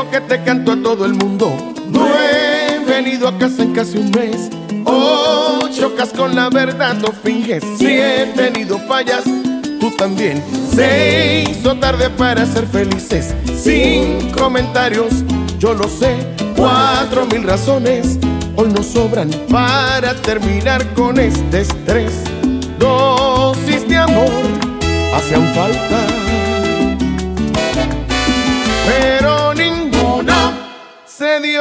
eso que te canto a todo el mundo. No he venido a casa en casi un mes. Oh, chocas con la verdad, no finges. Si he tenido fallas, tú también. Se hizo tarde para ser felices. Sin comentarios, yo lo sé. 4000 razones hoy nos sobran para terminar con este estrés. Dosis de amor hacían falta, pero ninguna se dio.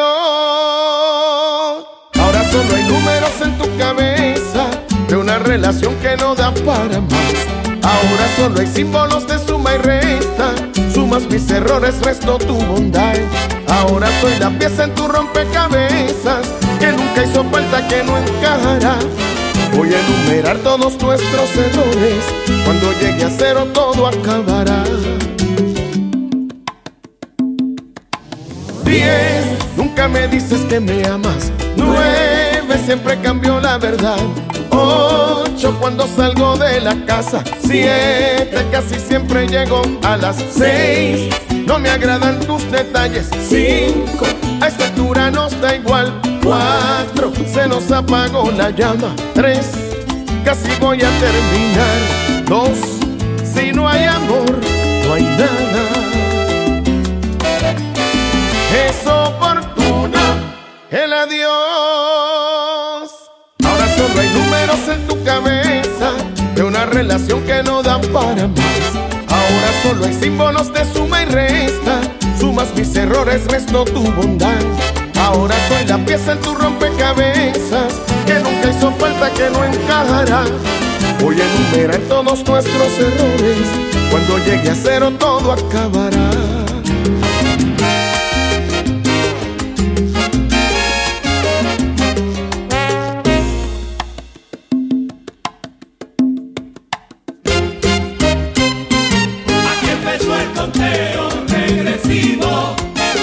Ahora solo hay números en tu cabeza de una relación que no da para más. Ahora solo hay símbolos de suma y resta. Sumas mis errores, resto tu bondad. Ahora soy la pieza en tu rompecabezas que nunca hizo falta, que no encajará. Voy a enumerar todos nuestros errores. Cuando llegue a cero todo acabará. 10, nunca me dices que me amas. 9, siempre cambio la verdad. 8, cuando salgo de la casa. 7, casi siempre llego a las 6. No me agradan tus detalles. 5, a esta altura nos da igual. 4, se nos apagó la llama. 3, casi voy a terminar. 2, si no hay amor, no hay nada. Es oportuno el adiós. Ahora solo hay números en tu cabeza de una relación que no da para más. Ahora solo hay símbolos de suma y resta. Sumas mis errores, resto tu bondad. Ahora soy la pieza en tu rompecabezas que nunca hizo falta, que no encajará. Voy a enumerar todos nuestros errores. Cuando llegue a cero todo acabará. Aquí empezó el conteo regresivo.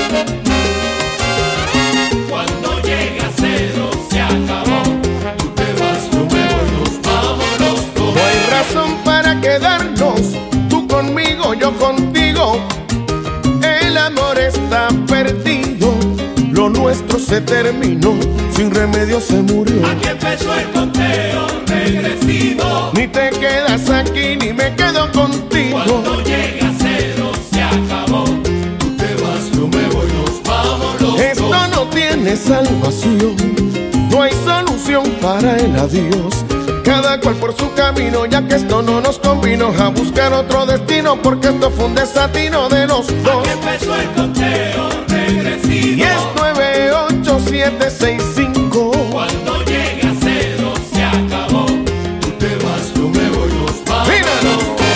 Cuando llega a cero se acabó. Tú te vas, yo me voy, nos vamos los dos. No hay razón para quedarnos, tú conmigo, yo contigo. El amor está perdido, lo nuestro se terminó, sin remedio se murió. Aquí empezó el conteo regresivo. Ni te quedas aquí, ni me quedo contigo. Cuando llega a cero se acabó. Tú te vas, yo me voy, nos vamos los dos. Esto no tiene salvación, no hay solución para el adiós. Cada cual por su camino, ya que esto no nos convino, a buscar otro destino, porque esto fue un desatino de los dos. Aquí empezó el conteo regresivo. Y es 9, 8, 7, 6, 5. Cuando llega a cero se acabó. Tú te vas, yo me voy, nos vamos ¡Míralo! los dos.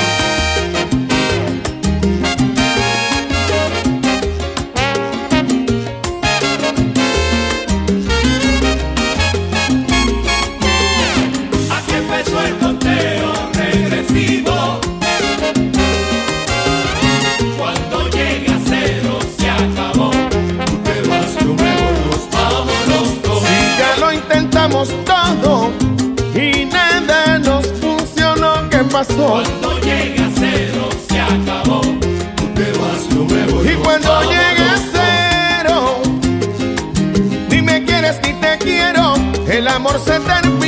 Aquí empezó el conteo regresivo. Cuando llega a cero se acabó. Tú te vas, yo me voy, nos vamos los dos. Si ya lo intentamos todo y nada nos funcionó, ¿qué pasó? Cuando llega a cero se acabó. Tú te vas, yo me voy. Y cuando llega a cero, ni me quieres ni te quiero, el amor se termina.